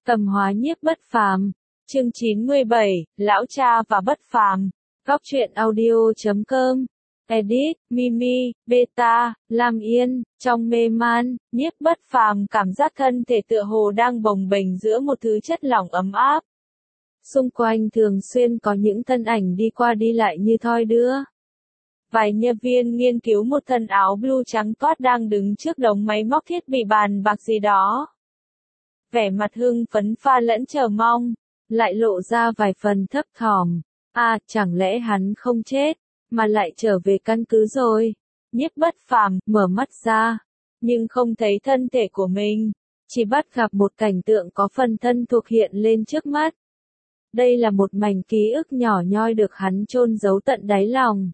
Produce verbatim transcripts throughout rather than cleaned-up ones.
Tầm hóa nhiếp bất phàm. Chương chín mươi bảy, Lão cha và bất phàm. Góc truyện audio chấm com. Edit, Mimi, Beta, Lam Yên, trong mê man, nhiếp bất phàm cảm giác thân thể tựa hồ đang bồng bềnh giữa một thứ chất lỏng ấm áp. Xung quanh thường xuyên có những thân ảnh đi qua đi lại như thoi đưa. Vài nhân viên nghiên cứu một thân áo blue trắng toát đang đứng trước đống máy móc thiết bị bàn bạc gì đó. Vẻ mặt hưng phấn pha lẫn chờ mong, lại lộ ra vài phần thấp thỏm. À, chẳng lẽ hắn không chết, mà lại trở về căn cứ rồi? Nhiếp bất phàm, mở mắt ra, nhưng không thấy thân thể của mình, chỉ bắt gặp một cảnh tượng có phần thân thuộc hiện lên trước mắt. Đây là một mảnh ký ức nhỏ nhoi được hắn chôn giấu tận đáy lòng.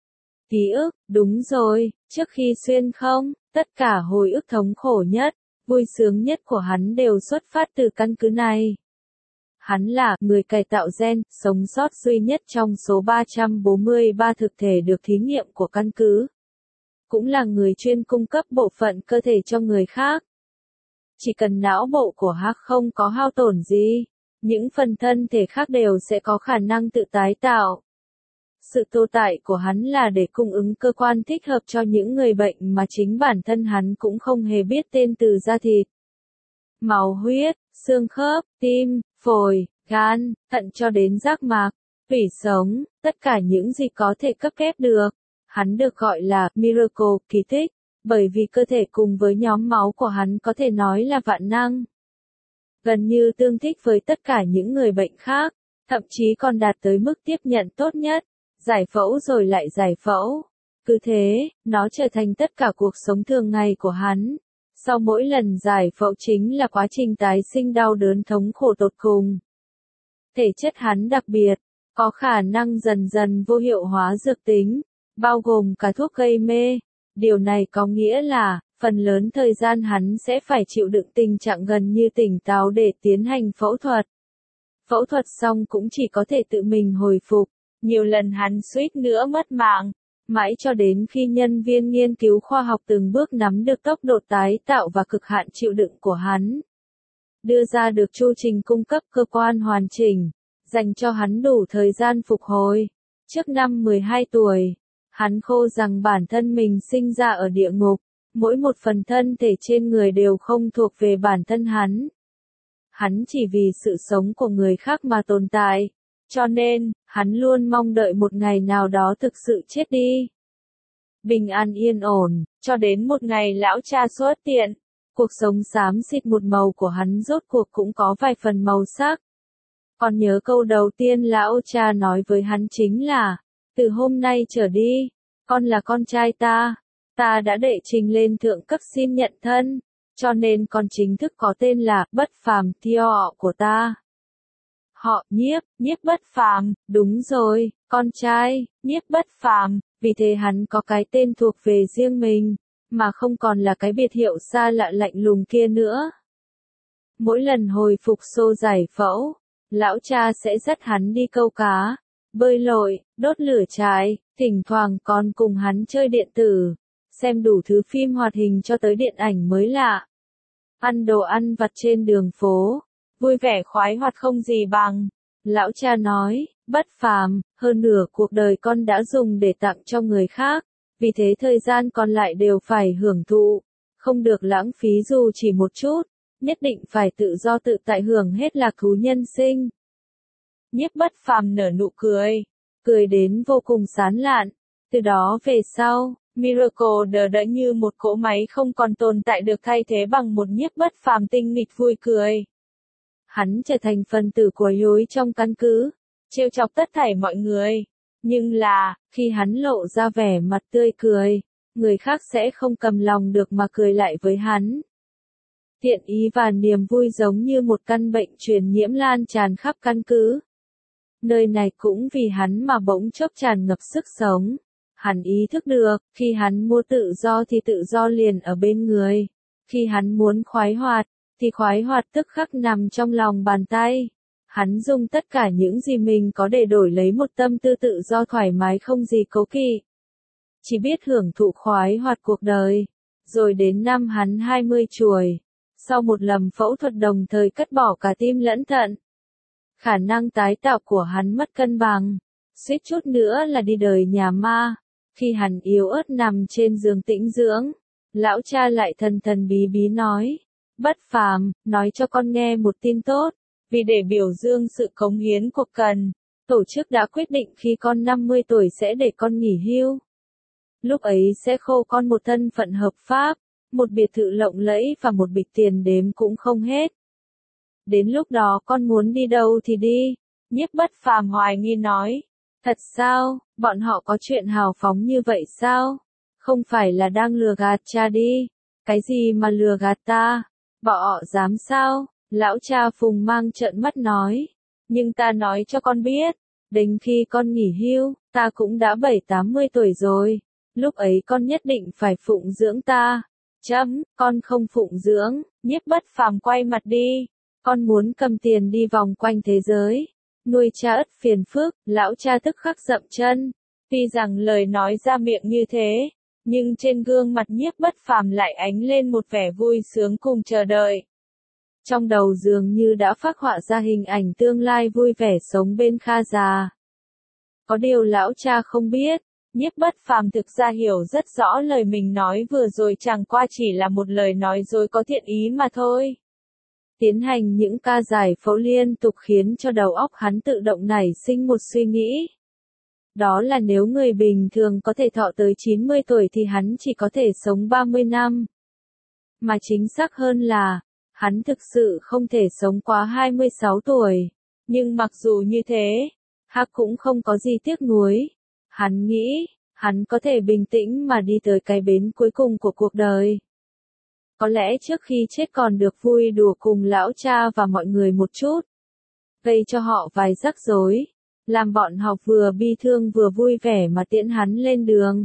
Ký ức, đúng rồi, trước khi xuyên không, tất cả hồi ức thống khổ nhất, vui sướng nhất của hắn đều xuất phát từ căn cứ này. Hắn là người cải tạo gen, sống sót duy nhất trong số ba trăm bốn mươi ba thực thể được thí nghiệm của căn cứ. Cũng là người chuyên cung cấp bộ phận cơ thể cho người khác. Chỉ cần não bộ của hắn không có hao tổn gì, những phần thân thể khác đều sẽ có khả năng tự tái tạo. Sự tồn tại của hắn là để cung ứng cơ quan thích hợp cho những người bệnh mà chính bản thân hắn cũng không hề biết tên từ da thịt. Máu huyết, xương khớp, tim, phổi, gan, thận cho đến giác mạc, tủy sống, tất cả những gì có thể cấp ghép được. Hắn được gọi là miracle, kỳ tích, bởi vì cơ thể cùng với nhóm máu của hắn có thể nói là vạn năng. Gần như tương thích với tất cả những người bệnh khác, thậm chí còn đạt tới mức tiếp nhận tốt nhất, giải phẫu rồi lại giải phẫu. Cứ thế, nó trở thành tất cả cuộc sống thường ngày của hắn. Sau mỗi lần giải phẫu chính là quá trình tái sinh đau đớn thống khổ tột cùng. Thể chất hắn đặc biệt, có khả năng dần dần vô hiệu hóa dược tính, bao gồm cả thuốc gây mê. Điều này có nghĩa là, phần lớn thời gian hắn sẽ phải chịu đựng tình trạng gần như tỉnh táo để tiến hành phẫu thuật. Phẫu thuật xong cũng chỉ có thể tự mình hồi phục. Nhiều lần hắn suýt nữa mất mạng, mãi cho đến khi nhân viên nghiên cứu khoa học từng bước nắm được tốc độ tái tạo và cực hạn chịu đựng của hắn. Đưa ra được chu trình cung cấp cơ quan hoàn chỉnh, dành cho hắn đủ thời gian phục hồi. Trước năm mười hai tuổi, hắn khô rằng bản thân mình sinh ra ở địa ngục, mỗi một phần thân thể trên người đều không thuộc về bản thân hắn. Hắn chỉ vì sự sống của người khác mà tồn tại. Cho nên, hắn luôn mong đợi một ngày nào đó thực sự chết đi. Bình an yên ổn, cho đến một ngày lão cha xuất hiện, cuộc sống xám xịt một màu của hắn rốt cuộc cũng có vài phần màu sắc. Còn nhớ câu đầu tiên lão cha nói với hắn chính là, từ hôm nay trở đi, con là con trai ta, ta đã đệ trình lên thượng cấp xin nhận thân, cho nên con chính thức có tên là bất phàm Theo của ta. Họ, nhiếp, nhiếp bất phàm, đúng rồi, con trai, nhiếp bất phàm, vì thế hắn có cái tên thuộc về riêng mình, mà không còn là cái biệt hiệu xa lạ lạnh lùng kia nữa. Mỗi lần hồi phục xô giải phẫu, lão cha sẽ dắt hắn đi câu cá, bơi lội, đốt lửa trại, thỉnh thoảng còn cùng hắn chơi điện tử, xem đủ thứ phim hoạt hình cho tới điện ảnh mới lạ. Ăn đồ ăn vặt trên đường phố. Vui vẻ khoái hoạt không gì bằng. Lão cha nói, bất phàm, hơn nửa cuộc đời con đã dùng để tặng cho người khác, vì thế thời gian còn lại đều phải hưởng thụ, không được lãng phí dù chỉ một chút, nhất định phải tự do tự tại hưởng hết lạc thú nhân sinh. Nhiếp bất phàm nở nụ cười, cười đến vô cùng sán lạn, từ đó về sau, Miracle đờ đẫn như một cỗ máy không còn tồn tại được thay thế bằng một nhiếp bất phàm tinh nghịch vui cười. Hắn trở thành phần tử của dối trong căn cứ, trêu chọc tất thảy mọi người. Nhưng là, khi hắn lộ ra vẻ mặt tươi cười, người khác sẽ không cầm lòng được mà cười lại với hắn. Thiện ý và niềm vui giống như một căn bệnh truyền nhiễm lan tràn khắp căn cứ. Nơi này cũng vì hắn mà bỗng chốc tràn ngập sức sống. Hắn ý thức được, khi hắn mua tự do thì tự do liền ở bên người. Khi hắn muốn khoái hoạt, thì khoái hoạt tức khắc nằm trong lòng bàn tay. Hắn dùng tất cả những gì mình có để đổi lấy một tâm tư tự do thoải mái không gì cố kỵ. Chỉ biết hưởng thụ khoái hoạt cuộc đời. Rồi đến năm hắn hai mươi tuổi, sau một lần phẫu thuật đồng thời cắt bỏ cả tim lẫn thận. Khả năng tái tạo của hắn mất cân bằng, suýt chút nữa là đi đời nhà ma. Khi hắn yếu ớt nằm trên giường tĩnh dưỡng, lão cha lại thần thần bí bí nói, Bất Phàm, nói cho con nghe một tin tốt, vì để biểu dương sự cống hiến của Cần, tổ chức đã quyết định khi con năm mươi tuổi sẽ để con nghỉ hưu. Lúc ấy sẽ khô con một thân phận hợp pháp, một biệt thự lộng lẫy và một bịch tiền đếm cũng không hết. Đến lúc đó con muốn đi đâu thì đi, Nhiếp Bất Phàm hoài nghi nói. Thật sao, bọn họ có chuyện hào phóng như vậy sao? Không phải là đang lừa gạt cha đi. Cái gì mà lừa gạt ta? Bọn họ dám sao? Lão cha Phùng Mang trợn mắt nói. Nhưng ta nói cho con biết, đến khi con nghỉ hưu, ta cũng đã bảy tám mươi tuổi rồi. Lúc ấy con nhất định phải phụng dưỡng ta. Chấm, con không phụng dưỡng. Nhiếp Bất Phàm quay mặt đi. Con muốn cầm tiền đi vòng quanh thế giới. Nuôi cha ất phiền phức, lão cha tức khắc dậm chân. Tuy rằng lời nói ra miệng như thế, nhưng trên gương mặt Nhiếp Bất Phàm lại ánh lên một vẻ vui sướng cùng chờ đợi. Trong đầu dường như đã phác họa ra hình ảnh tương lai vui vẻ sống bên Kha già. Có điều lão cha không biết, Nhiếp Bất Phàm thực ra hiểu rất rõ lời mình nói vừa rồi chẳng qua chỉ là một lời nói dối có thiện ý mà thôi. Tiến hành những ca giải phẫu liên tục khiến cho đầu óc hắn tự động nảy sinh một suy nghĩ. Đó là nếu người bình thường có thể thọ tới chín mươi tuổi thì hắn chỉ có thể sống ba mươi năm. Mà chính xác hơn là, hắn thực sự không thể sống quá hai mươi sáu tuổi. Nhưng mặc dù như thế, Hắc cũng không có gì tiếc nuối. Hắn nghĩ, hắn có thể bình tĩnh mà đi tới cái bến cuối cùng của cuộc đời. Có lẽ trước khi chết còn được vui đùa cùng lão cha và mọi người một chút. Gây cho họ vài rắc rối, làm bọn họ vừa bi thương vừa vui vẻ mà tiễn hắn lên đường.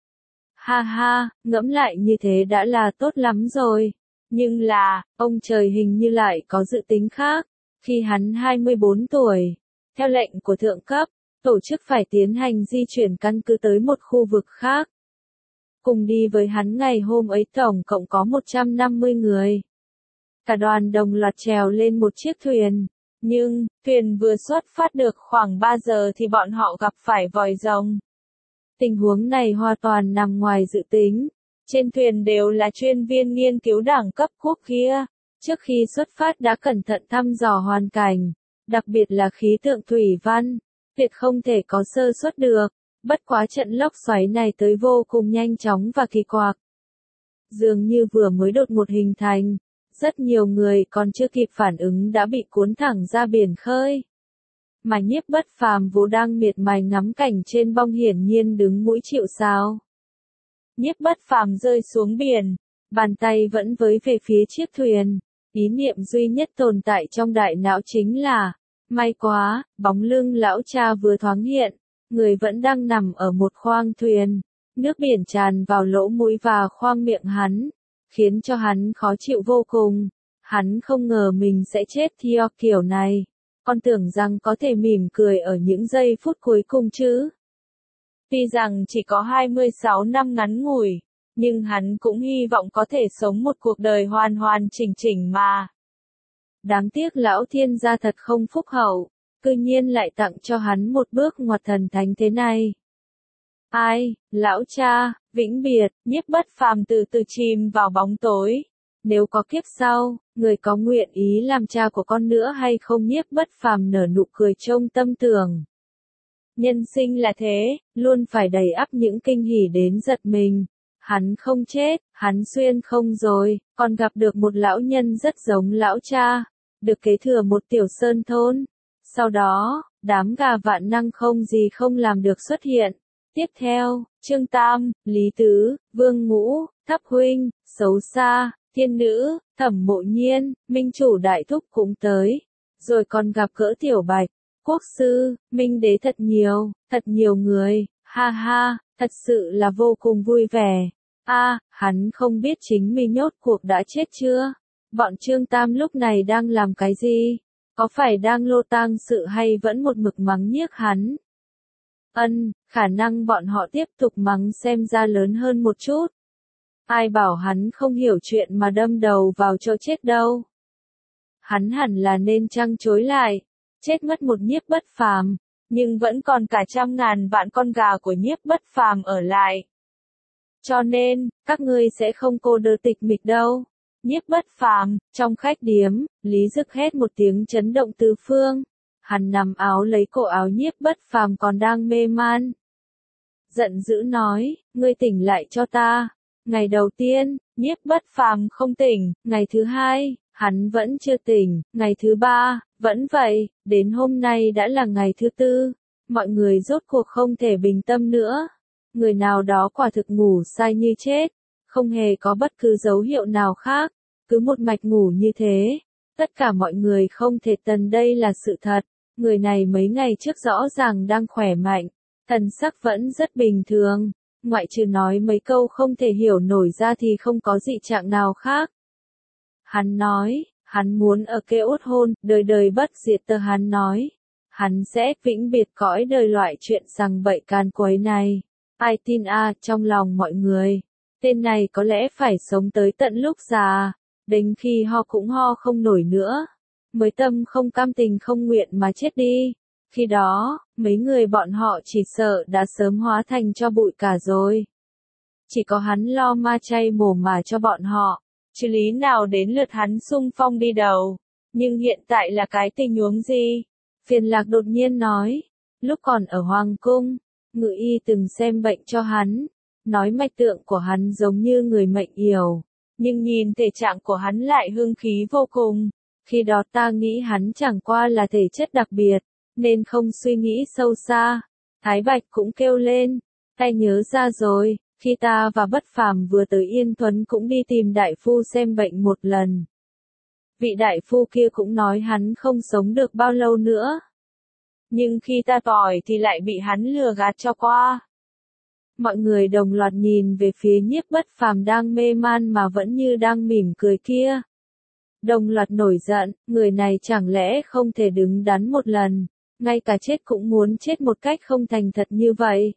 Ha ha, ngẫm lại như thế đã là tốt lắm rồi. Nhưng là, ông trời hình như lại có dự tính khác. Khi hắn hai mươi bốn tuổi, theo lệnh của thượng cấp, tổ chức phải tiến hành di chuyển căn cứ tới một khu vực khác. Cùng đi với hắn ngày hôm ấy tổng cộng có một trăm năm mươi người. Cả đoàn đồng loạt trèo lên một chiếc thuyền. Nhưng, thuyền vừa xuất phát được khoảng ba giờ thì bọn họ gặp phải vòi rồng. Tình huống này hoàn toàn nằm ngoài dự tính. Trên thuyền đều là chuyên viên nghiên cứu đẳng cấp quốc kia. Trước khi xuất phát đã cẩn thận thăm dò hoàn cảnh, đặc biệt là khí tượng thủy văn, tuyệt không thể có sơ suất được. Bất quá trận lốc xoáy này tới vô cùng nhanh chóng và kỳ quặc. Dường như vừa mới đột ngột hình thành, rất nhiều người còn chưa kịp phản ứng đã bị cuốn thẳng ra biển khơi. Mà Nhiếp Bất Phàm vốn đang miệt mài ngắm cảnh trên bong hiển nhiên đứng mũi chịu sào. Nhiếp Bất Phàm rơi xuống biển, bàn tay vẫn với về phía chiếc thuyền. Ý niệm duy nhất tồn tại trong đại não chính là, may quá, bóng lưng lão cha vừa thoáng hiện. Người vẫn đang nằm ở một khoang thuyền, nước biển tràn vào lỗ mũi và khoang miệng hắn, khiến cho hắn khó chịu vô cùng. Hắn không ngờ mình sẽ chết theo kiểu này, còn tưởng rằng có thể mỉm cười ở những giây phút cuối cùng chứ. Tuy rằng chỉ có hai mươi sáu năm ngắn ngủi, nhưng hắn cũng hy vọng có thể sống một cuộc đời hoàn hoàn chỉnh chỉnh mà. Đáng tiếc lão thiên gia thật không phúc hậu. Cư nhiên lại tặng cho hắn một bước ngoặt thần thánh thế này. Ai, lão cha, vĩnh biệt, Nhiếp Bất Phàm từ từ chìm vào bóng tối. Nếu có kiếp sau, người có nguyện ý làm cha của con nữa hay không? Nhiếp Bất Phàm nở nụ cười trông tâm tưởng. Nhân sinh là thế, luôn phải đầy ắp những kinh hỉ đến giật mình. Hắn không chết, hắn xuyên không rồi, còn gặp được một lão nhân rất giống lão cha, được kế thừa một tiểu sơn thôn. Sau đó, đám gà vạn năng không gì không làm được xuất hiện. Tiếp theo, Trương Tam, Lý Tứ, Vương Ngũ, Thấp Huynh, Xấu Xa, Thiên Nữ, Thẩm Mộ Nhiên, Minh Chủ Đại Thúc cũng tới. Rồi còn gặp gỡ Tiểu Bạch, Quốc Sư, Minh Đế, thật nhiều, thật nhiều người, ha ha, thật sự là vô cùng vui vẻ. A, à, hắn không biết chính mình nhốt cuộc đã chết chưa? Bọn Trương Tam lúc này đang làm cái gì? Có phải đang lô tang sự hay vẫn một mực mắng nhiếc hắn? Ân, khả năng bọn họ tiếp tục mắng xem ra lớn hơn một chút. Ai bảo hắn không hiểu chuyện mà đâm đầu vào chỗ chết đâu. Hắn hẳn là nên trăng trối lại, chết mất một Nhiếp Bất Phàm, nhưng vẫn còn cả trăm ngàn vạn con gà của Nhiếp Bất Phàm ở lại. Cho nên, các ngươi sẽ không cô đơn tịch mịch đâu. Nhiếp Bất Phàm, trong khách điếm, Lý Dực hét một tiếng chấn động tứ phương. Hắn nắm áo lấy cổ áo Nhiếp Bất Phàm còn đang mê man. Giận dữ nói, ngươi tỉnh lại cho ta. Ngày đầu tiên, Nhiếp Bất Phàm không tỉnh, ngày thứ hai, hắn vẫn chưa tỉnh, ngày thứ ba, vẫn vậy, đến hôm nay đã là ngày thứ tư, mọi người rốt cuộc không thể bình tâm nữa. Người nào đó quả thực ngủ say như chết, không hề có bất cứ dấu hiệu nào khác, cứ một mạch ngủ như thế. Tất cả mọi người không thể tin đây là sự thật, người này mấy ngày trước rõ ràng đang khỏe mạnh, thần sắc vẫn rất bình thường, ngoại trừ nói mấy câu không thể hiểu nổi ra thì không có dị trạng nào khác. Hắn nói, hắn muốn ở kê út hôn, đời đời bất diệt tờ hắn nói. Hắn sẽ vĩnh biệt cõi đời loại chuyện rằng bậy can quấy này. Ai tin a à, trong lòng mọi người. Tên này có lẽ phải sống tới tận lúc già. Đến khi ho cũng ho không nổi nữa. Mới tâm không cam tình không nguyện mà chết đi. Khi đó, mấy người bọn họ chỉ sợ đã sớm hóa thành cho bụi cả rồi. Chỉ có hắn lo ma chay mồm mà cho bọn họ. Chứ lý nào đến lượt hắn xung phong đi đầu. Nhưng hiện tại là cái tình huống gì? Phiền Lạc đột nhiên nói. Lúc còn ở Hoàng Cung, Ngự y từng xem bệnh cho hắn. Nói mạch tượng của hắn giống như người mệnh yểu. Nhưng nhìn thể trạng của hắn lại hương khí vô cùng. Khi đó ta nghĩ hắn chẳng qua là thể chất đặc biệt. Nên không suy nghĩ sâu xa. Thái Bạch cũng kêu lên. Ta nhớ ra rồi. Khi ta và Bất Phàm vừa tới Yên Thuấn cũng đi tìm đại phu xem bệnh một lần. Vị đại phu kia cũng nói hắn không sống được bao lâu nữa. Nhưng khi ta tỏi thì lại bị hắn lừa gạt cho qua. Mọi người đồng loạt nhìn về phía Nhiếp Bất Phàm đang mê man mà vẫn như đang mỉm cười kia. Đồng loạt nổi giận, người này chẳng lẽ không thể đứng đắn một lần, ngay cả chết cũng muốn chết một cách không thành thật như vậy.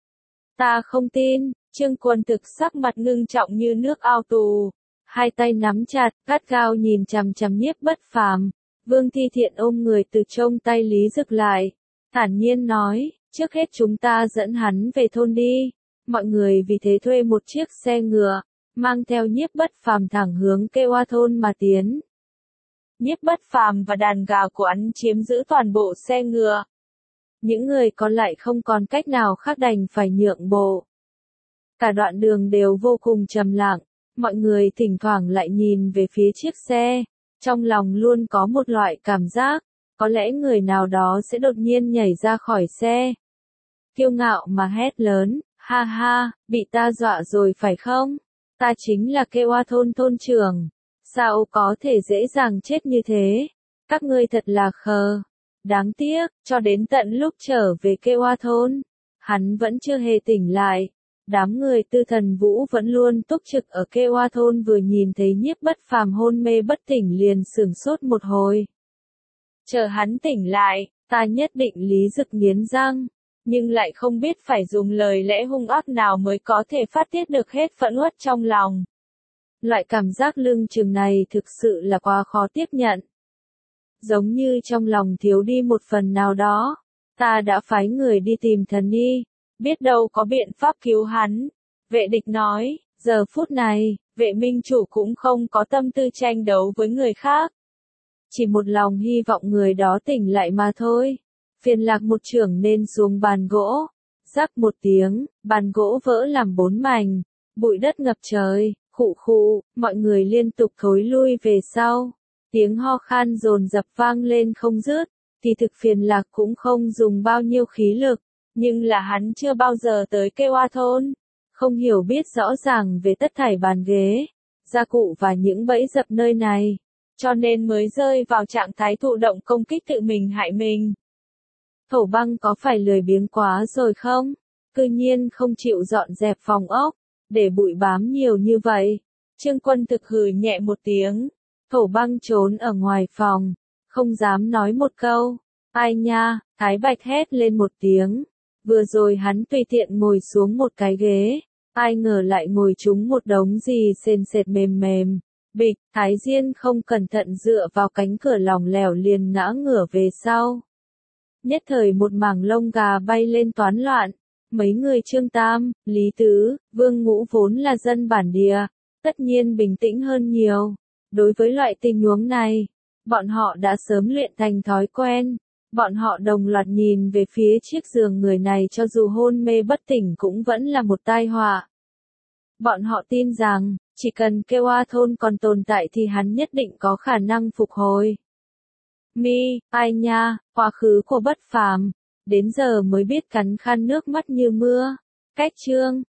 Ta không tin. Trương Quân Thực sắc mặt ngưng trọng như nước ao tù, hai tay nắm chặt, gắt gao nhìn chằm chằm Nhiếp Bất Phàm. Vương Thi Thiện ôm người từ trong tay Lý Dực lại, thản nhiên nói, trước hết chúng ta dẫn hắn về thôn đi. Mọi người vì thế thuê một chiếc xe ngựa, mang theo Nhiếp Bất Phàm thẳng hướng Kê Oa thôn mà tiến. Nhiếp Bất Phàm và đàn gà của hắn chiếm giữ toàn bộ xe ngựa. Những người còn lại không còn cách nào khác đành phải nhượng bộ. Cả đoạn đường đều vô cùng trầm lặng, mọi người thỉnh thoảng lại nhìn về phía chiếc xe, trong lòng luôn có một loại cảm giác, có lẽ người nào đó sẽ đột nhiên nhảy ra khỏi xe. Kiêu ngạo mà hét lớn, ha ha, bị ta dọa rồi phải không? Ta chính là Kê Oa thôn thôn trưởng, sao có thể dễ dàng chết như thế? Các ngươi thật là khờ. Đáng tiếc, cho đến tận lúc trở về Kê Oa thôn, hắn vẫn chưa hề tỉnh lại. Đám người Tư Thần Vũ vẫn luôn túc trực ở Kê Oa thôn vừa nhìn thấy Nhiếp Bất Phàm hôn mê bất tỉnh liền sửng sốt một hồi. Chờ hắn tỉnh lại, ta nhất định Lý Dực nghiến răng, nhưng lại không biết phải dùng lời lẽ hung ác nào mới có thể phát tiết được hết phẫn uất trong lòng. Loại cảm giác lưng chừng này thực sự là quá khó tiếp nhận. Giống như trong lòng thiếu đi một phần nào đó, ta đã phái người đi tìm thần y. Biết đâu có biện pháp cứu hắn. Vệ Địch nói, giờ phút này, Vệ Minh Chủ cũng không có tâm tư tranh đấu với người khác. Chỉ một lòng hy vọng người đó tỉnh lại mà thôi. Phiền Lạc một chưởng nên xuống bàn gỗ. Rắc một tiếng, bàn gỗ vỡ làm bốn mảnh. Bụi đất ngập trời, khụ khụ, mọi người liên tục thối lui về sau. Tiếng ho khan dồn dập vang lên không dứt. Thì thực Phiền Lạc cũng không dùng bao nhiêu khí lực. Nhưng là hắn chưa bao giờ tới Kê Oa thôn, không hiểu biết rõ ràng về tất thảy bàn ghế, gia cụ và những bẫy dập nơi này, cho nên mới rơi vào trạng thái thụ động công kích tự mình hại mình. Thổ Băng có phải lười biếng quá rồi không? Cư nhiên không chịu dọn dẹp phòng ốc, để bụi bám nhiều như vậy. Trương Quân Thực hừ nhẹ một tiếng, Thổ Băng trốn ở ngoài phòng, không dám nói một câu. Ai nha, Thái Bạch hét lên một tiếng. Vừa rồi hắn tùy tiện ngồi xuống một cái ghế, ai ngờ lại ngồi trúng một đống gì sền sệt mềm mềm. Bịch, Thái Diên không cẩn thận dựa vào cánh cửa lỏng lẻo liền ngã ngửa về sau. Nhất thời một mảng lông gà bay lên toán loạn. Mấy người Trương Tam, Lý Tứ, Vương Ngũ vốn là dân bản địa, tất nhiên bình tĩnh hơn nhiều. Đối với loại tình huống này, bọn họ đã sớm luyện thành thói quen. Bọn họ đồng loạt nhìn về phía chiếc giường người này, cho dù hôn mê bất tỉnh cũng vẫn là một tai họa. Bọn họ tin rằng, chỉ cần kêu A Thôn còn tồn tại thì hắn nhất định có khả năng phục hồi. Mi, ai nha, quá khứ của Bất Phàm, đến giờ mới biết cắn khan nước mắt như mưa. Cách chương